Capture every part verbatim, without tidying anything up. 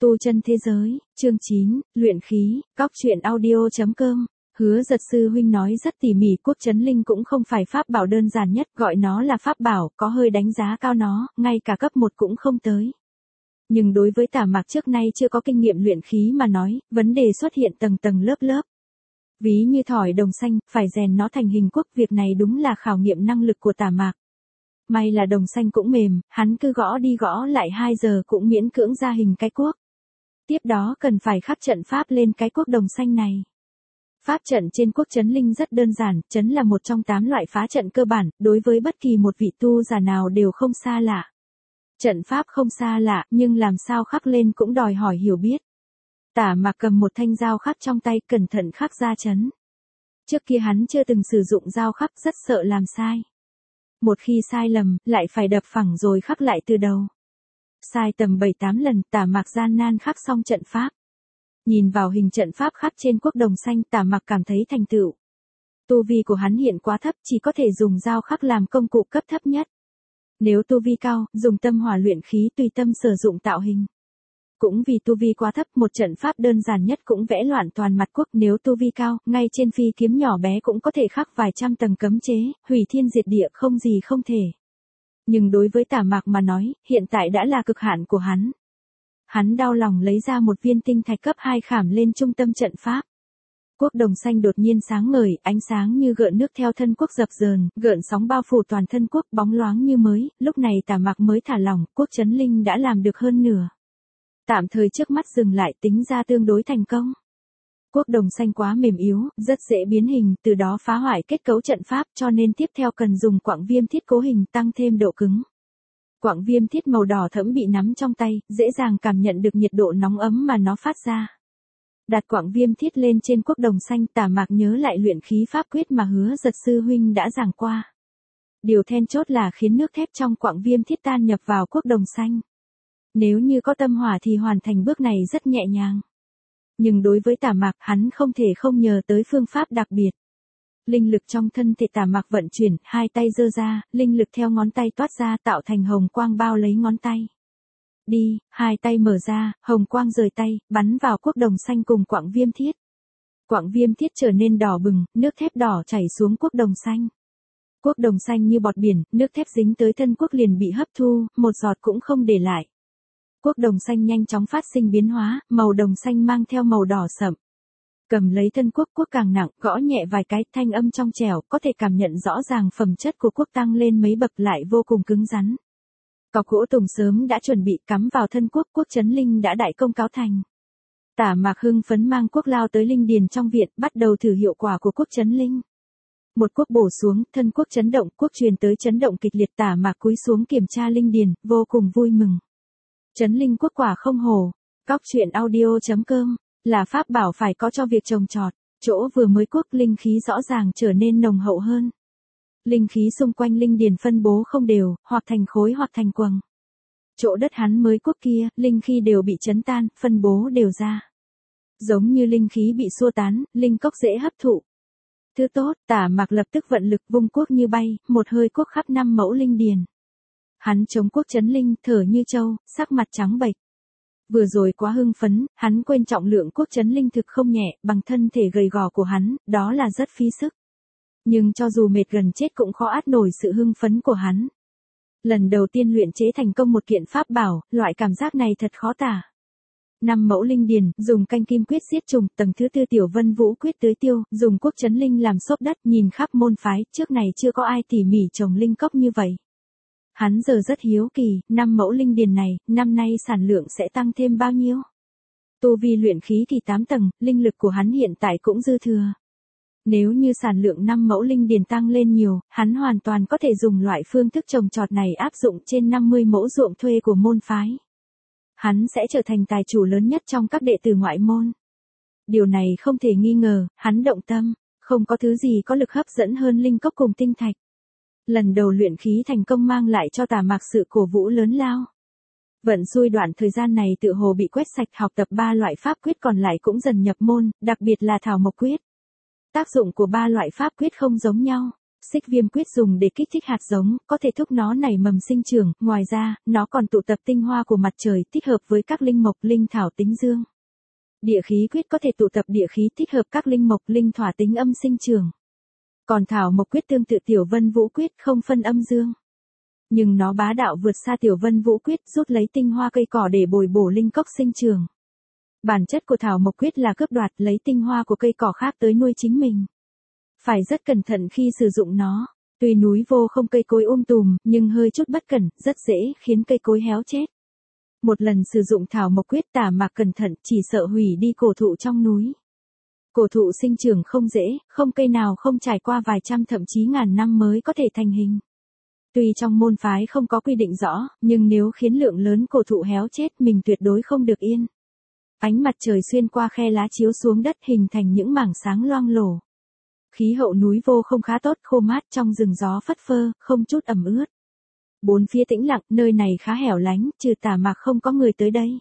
Tu chân thế giới, chương chín, luyện khí, cóc truyện audio.com. Hứa Giật sư huynh nói rất tỉ mỉ, quốc chấn linh cũng không phải pháp bảo đơn giản nhất, gọi nó là pháp bảo, có hơi đánh giá cao nó, ngay cả cấp một cũng không tới. Nhưng đối với Tả Mạc trước nay chưa có kinh nghiệm luyện khí mà nói, vấn đề xuất hiện tầng tầng lớp lớp. Ví như thỏi đồng xanh, phải rèn nó thành hình quốc, việc này đúng là khảo nghiệm năng lực của Tả Mạc. May là đồng xanh cũng mềm, hắn cứ gõ đi gõ lại hai giờ cũng miễn cưỡng ra hình cái cuốc. Tiếp đó cần phải khắc trận pháp lên cái cuốc đồng xanh này. Pháp trận trên quốc chấn linh rất đơn giản, chấn là một trong tám loại phá trận cơ bản, đối với bất kỳ một vị tu giả nào đều không xa lạ. Trận pháp không xa lạ, nhưng làm sao khắc lên cũng đòi hỏi hiểu biết. Tả Mạc cầm một thanh dao khắc trong tay, cẩn thận khắc ra chấn. Trước kia hắn chưa từng sử dụng dao khắc, rất sợ làm sai. Một khi sai lầm, lại phải đập phẳng rồi khắc lại từ đầu. Sai tầm bảy tám lần, Tả Mạc gian nan khắc xong trận pháp. Nhìn vào hình trận pháp khắc trên quốc đồng xanh, Tả Mạc cảm thấy thành tựu. Tu vi của hắn hiện quá thấp, chỉ có thể dùng dao khắc làm công cụ cấp thấp nhất. Nếu tu vi cao, dùng tâm hỏa luyện khí tùy tâm sử dụng tạo hình. Cũng vì tu vi quá thấp, một trận pháp đơn giản nhất cũng vẽ loạn toàn mặt quốc. Nếu tu vi cao, ngay trên phi kiếm nhỏ bé cũng có thể khắc vài trăm tầng cấm chế, hủy thiên diệt địa không gì không thể. Nhưng đối với Tả Mạc mà nói, hiện tại đã là cực hạn của hắn. Hắn đau lòng lấy ra một viên tinh thạch cấp hai khảm lên trung tâm trận pháp. Quốc đồng xanh đột nhiên sáng ngời, ánh sáng như gợn nước theo thân quốc dập dờn, gợn sóng bao phủ toàn thân quốc, bóng loáng như mới. Lúc này Tả Mạc mới thả lỏng, quốc chấn linh đã làm được hơn nửa. Tạm thời trước mắt dừng lại, tính ra tương đối thành công. Quốc đồng xanh quá mềm yếu, rất dễ biến hình, từ đó phá hoại kết cấu trận pháp, cho nên tiếp theo cần dùng quặng viêm thiết cố hình tăng thêm độ cứng. Quặng viêm thiết màu đỏ thẫm bị nắm trong tay, dễ dàng cảm nhận được nhiệt độ nóng ấm mà nó phát ra. Đặt quặng viêm thiết lên trên quốc đồng xanh, Tả Mạc nhớ lại luyện khí pháp quyết mà Hứa Giật sư huynh đã giảng qua. Điều then chốt là khiến nước thép trong quặng viêm thiết tan nhập vào quốc đồng xanh. Nếu như có tâm hỏa thì hoàn thành bước này rất nhẹ nhàng. Nhưng đối với Tả Mạc, hắn không thể không nhờ tới phương pháp đặc biệt. Linh lực trong thân thể Tả Mạc vận chuyển, hai tay giơ ra, linh lực theo ngón tay toát ra tạo thành hồng quang bao lấy ngón tay. Đi, hai tay mở ra, hồng quang rời tay, bắn vào quốc đồng xanh cùng quặng viêm thiết. Quặng viêm thiết trở nên đỏ bừng, nước thép đỏ chảy xuống quốc đồng xanh. Quốc đồng xanh như bọt biển, nước thép dính tới thân quốc liền bị hấp thu, một giọt cũng không để lại. Quốc đồng xanh nhanh chóng phát sinh biến hóa, màu đồng xanh mang theo màu đỏ sậm. Cầm lấy thân quốc, quốc càng nặng, gõ nhẹ vài cái, thanh âm trong trẻo, có thể cảm nhận rõ ràng phẩm chất của quốc tăng lên mấy bậc, lại vô cùng cứng rắn. Cọc gỗ tùng sớm đã chuẩn bị cắm vào thân quốc, quốc chấn linh đã đại công cáo thành. Tả Mạc hưng phấn mang quốc lao tới linh điền trong viện, bắt đầu thử hiệu quả của quốc chấn linh. Một quốc bổ xuống, thân quốc chấn động, quốc truyền tới chấn động kịch liệt. Tả Mạc cúi xuống kiểm tra linh điền, vô cùng vui mừng. Chấn linh quốc quả không hổ. Cóc truyện audio.com là pháp bảo phải có cho việc trồng trọt. Chỗ vừa mới quốc linh khí rõ ràng trở nên nồng hậu hơn. Linh khí xung quanh linh điền phân bố không đều, hoặc thành khối hoặc thành quầng. Chỗ đất hắn mới quốc kia, linh khí đều bị chấn tan, phân bố đều ra. Giống như linh khí bị xua tán, linh cốc dễ hấp thụ. Thứ tốt, Tả Mạc lập tức vận lực vung quốc như bay, một hơi quốc khắp năm mẫu linh điền. Hắn chống quốc chấn linh, thở như trâu, sắc mặt trắng bệch. Vừa rồi quá hưng phấn, hắn quên trọng lượng quốc chấn linh thực không nhẹ, bằng thân thể gầy gò của hắn, đó là rất phí sức. Nhưng cho dù mệt gần chết cũng khó át nổi sự hưng phấn của hắn. Lần đầu tiên luyện chế thành công một kiện pháp bảo, loại cảm giác này thật khó tả. Năm mẫu linh điền, dùng canh kim quyết giết trùng, tầng thứ tư tiểu vân vũ quyết tưới tiêu, dùng quốc chấn linh làm xốp đất, nhìn khắp môn phái, trước này chưa có ai tỉ mỉ trồng linh cốc như vậy. Hắn giờ rất hiếu kỳ, năm mẫu linh điền này, năm nay sản lượng sẽ tăng thêm bao nhiêu? Tu vi luyện khí thì tám tầng, linh lực của hắn hiện tại cũng dư thừa. Nếu như sản lượng năm mẫu linh điền tăng lên nhiều, hắn hoàn toàn có thể dùng loại phương thức trồng trọt này áp dụng trên năm mươi mẫu ruộng thuê của môn phái. Hắn sẽ trở thành tài chủ lớn nhất trong các đệ tử ngoại môn. Điều này không thể nghi ngờ, hắn động tâm, không có thứ gì có lực hấp dẫn hơn linh cốc cùng tinh thạch. Lần đầu luyện khí thành công mang lại cho Tả Mạc sự cổ vũ lớn lao. Vận xui đoạn thời gian này tự hồ bị quét sạch, học tập ba loại pháp quyết còn lại cũng dần nhập môn, đặc biệt là thảo mộc quyết. Tác dụng của ba loại pháp quyết không giống nhau. Xích viêm quyết dùng để kích thích hạt giống, có thể thúc nó nảy mầm sinh trưởng, ngoài ra, nó còn tụ tập tinh hoa của mặt trời, thích hợp với các linh mộc, linh thảo tính dương. Địa khí quyết có thể tụ tập địa khí, thích hợp các linh mộc, linh thỏa tính âm sinh trưởng. Còn thảo mộc quyết tương tự tiểu vân vũ quyết, không phân âm dương. Nhưng nó bá đạo vượt xa tiểu vân vũ quyết, rút lấy tinh hoa cây cỏ để bồi bổ linh cốc sinh trưởng. Bản chất của thảo mộc quyết là cướp đoạt, lấy tinh hoa của cây cỏ khác tới nuôi chính mình. Phải rất cẩn thận khi sử dụng nó. Tuy núi vô không cây cối um tùm, nhưng hơi chút bất cẩn, rất dễ khiến cây cối héo chết. Một lần sử dụng thảo mộc quyết, Tả Mạc cẩn thận, chỉ sợ hủy đi cổ thụ trong núi. Cổ thụ sinh trưởng không dễ, không cây nào không trải qua vài trăm thậm chí ngàn năm mới có thể thành hình. Tuy trong môn phái không có quy định rõ, nhưng nếu khiến lượng lớn cổ thụ héo chết, mình tuyệt đối không được yên. Ánh mặt trời xuyên qua khe lá chiếu xuống đất, hình thành những mảng sáng loang lổ. Khí hậu núi vô không khá tốt, khô mát, trong rừng gió phất phơ, không chút ẩm ướt. Bốn phía tĩnh lặng, nơi này khá hẻo lánh, trừ Tả Mạc không có người tới đây.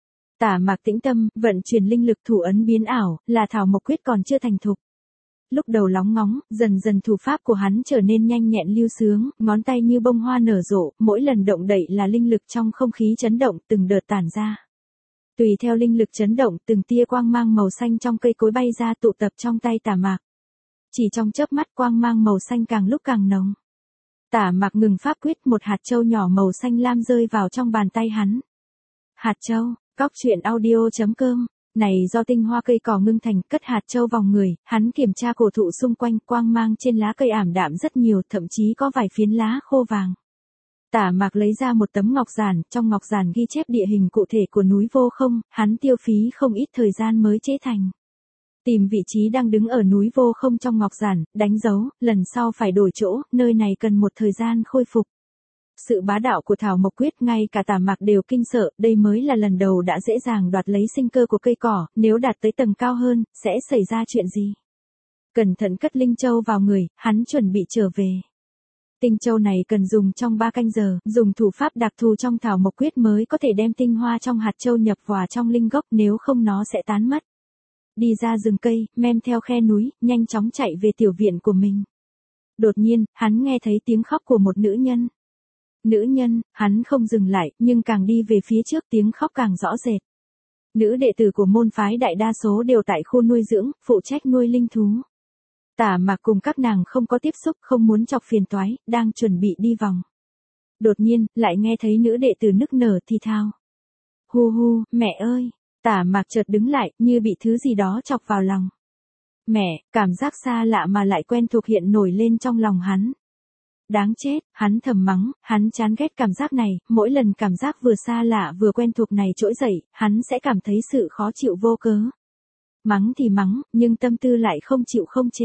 Tả Mạc tĩnh tâm, vận chuyển linh lực, thủ ấn biến ảo, là thảo mộc quyết còn chưa thành thục. Lúc đầu lóng ngóng, dần dần thủ pháp của hắn trở nên nhanh nhẹn lưu sướng, ngón tay như bông hoa nở rộ, mỗi lần động đậy là linh lực trong không khí chấn động, từng đợt tản ra. Tùy theo linh lực chấn động, từng tia quang mang màu xanh trong cây cối bay ra tụ tập trong tay Tả Mạc. Chỉ trong chớp mắt, quang mang màu xanh càng lúc càng nồng. Tả Mạc ngừng pháp quyết, một hạt châu nhỏ màu xanh lam rơi vào trong bàn tay hắn. Hạt châu, cóc truyện audio chấm com, này do tinh hoa cây cỏ ngưng thành, cất hạt châu vòng người, hắn kiểm tra cổ thụ xung quanh, quang mang trên lá cây ảm đạm rất nhiều, thậm chí có vài phiến lá khô vàng. Tả Mạc lấy ra một tấm ngọc giản, trong ngọc giản ghi chép địa hình cụ thể của núi vô không, hắn tiêu phí không ít thời gian mới chế thành. Tìm vị trí đang đứng ở núi vô không trong ngọc giản, đánh dấu, lần sau phải đổi chỗ, nơi này cần một thời gian khôi phục. Sự bá đạo của thảo mộc quyết ngay cả Tả Mạc đều kinh sợ, đây mới là lần đầu đã dễ dàng đoạt lấy sinh cơ của cây cỏ, nếu đạt tới tầng cao hơn, sẽ xảy ra chuyện gì? Cẩn thận cất linh châu vào người, hắn chuẩn bị trở về. Tinh châu này cần dùng trong ba canh giờ, dùng thủ pháp đặc thù trong thảo mộc quyết mới có thể đem tinh hoa trong hạt châu nhập vào trong linh gốc, nếu không nó sẽ tán mất. Đi ra rừng cây, men theo khe núi, nhanh chóng chạy về tiểu viện của mình. Đột nhiên, hắn nghe thấy tiếng khóc của một nữ nhân. Nữ nhân, hắn không dừng lại, nhưng càng đi về phía trước tiếng khóc càng rõ rệt. Nữ đệ tử của môn phái đại đa số đều tại khu nuôi dưỡng, phụ trách nuôi linh thú. Tả Mạc cùng các nàng không có tiếp xúc, không muốn chọc phiền toái, đang chuẩn bị đi vòng. Đột nhiên, lại nghe thấy nữ đệ tử nức nở thì thào. Hu hu, mẹ ơi! Tả Mạc chợt đứng lại, như bị thứ gì đó chọc vào lòng. Mẹ, cảm giác xa lạ mà lại quen thuộc hiện nổi lên trong lòng hắn. Đáng chết, hắn thầm mắng, hắn chán ghét cảm giác này, mỗi lần cảm giác vừa xa lạ vừa quen thuộc này trỗi dậy, hắn sẽ cảm thấy sự khó chịu vô cớ. Mắng thì mắng, nhưng tâm tư lại không chịu không chế.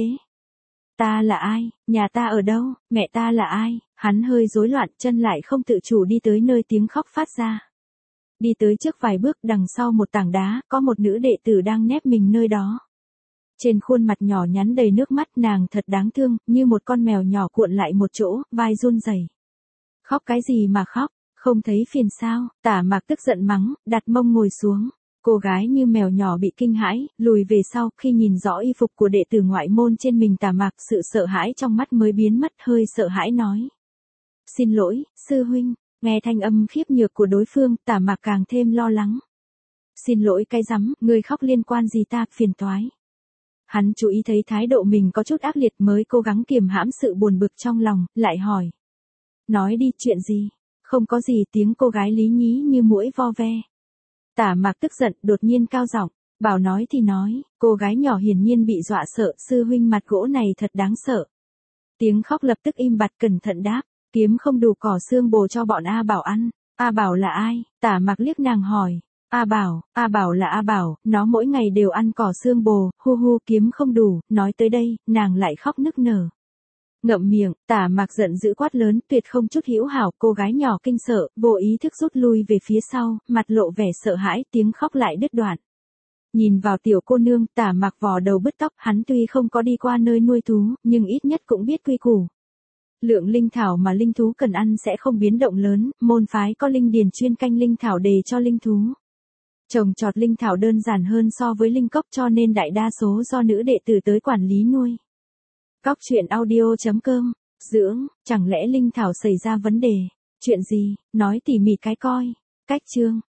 Ta là ai, nhà ta ở đâu, mẹ ta là ai, hắn hơi rối loạn, chân lại không tự chủ đi tới nơi tiếng khóc phát ra. Đi tới trước vài bước, đằng sau một tảng đá, có một nữ đệ tử đang nép mình nơi đó. Trên khuôn mặt nhỏ nhắn đầy nước mắt, nàng thật đáng thương, như một con mèo nhỏ cuộn lại một chỗ, vai run rẩy. Khóc cái gì mà khóc, không thấy phiền sao? Tả Mạc tức giận mắng, đặt mông ngồi xuống. Cô gái như mèo nhỏ bị kinh hãi, lùi về sau, khi nhìn rõ y phục của đệ tử ngoại môn trên mình Tả Mạc, sự sợ hãi trong mắt mới biến mất, hơi sợ hãi nói. Xin lỗi, sư huynh. Nghe thanh âm khiếp nhược của đối phương, Tả Mạc càng thêm lo lắng. Xin lỗi cái rắm, ngươi khóc liên quan gì ta, phiền toái. Hắn chú ý thấy thái độ mình có chút ác liệt mới cố gắng kiềm hãm sự buồn bực trong lòng, lại hỏi. Nói đi, chuyện gì? Không có gì, tiếng cô gái lý nhí như muỗi vo ve. Tả Mạc tức giận, đột nhiên cao giọng, bảo nói thì nói, cô gái nhỏ hiển nhiên bị dọa sợ, sư huynh mặt gỗ này thật đáng sợ. Tiếng khóc lập tức im bặt, cẩn thận đáp. Kiếm không đủ cỏ xương bồ cho bọn A Bảo ăn. A Bảo là ai? Tả Mạc liếc nàng hỏi. A Bảo, A Bảo là A Bảo, nó mỗi ngày đều ăn cỏ xương bồ, hu hu, kiếm không đủ, nói tới đây, nàng lại khóc nức nở. Ngậm miệng, Tả Mạc giận dữ quát lớn, tuyệt không chút hữu hảo, cô gái nhỏ kinh sợ, vô ý thức rút lui về phía sau, mặt lộ vẻ sợ hãi, tiếng khóc lại đứt đoạn. Nhìn vào tiểu cô nương, Tả Mạc vò đầu bứt tóc, hắn tuy không có đi qua nơi nuôi thú, nhưng ít nhất cũng biết quy củ. Lượng linh thảo mà linh thú cần ăn sẽ không biến động lớn, môn phái có linh điền chuyên canh linh thảo đề cho linh thú. Trồng trọt linh thảo đơn giản hơn so với linh cốc cho nên đại đa số do nữ đệ tử tới quản lý nuôi. Cóc truyện audio chấm com. Dưỡng, chẳng lẽ Linh Thảo xảy ra vấn đề? Chuyện gì, nói tỉ mỉ cái coi. Cách chương.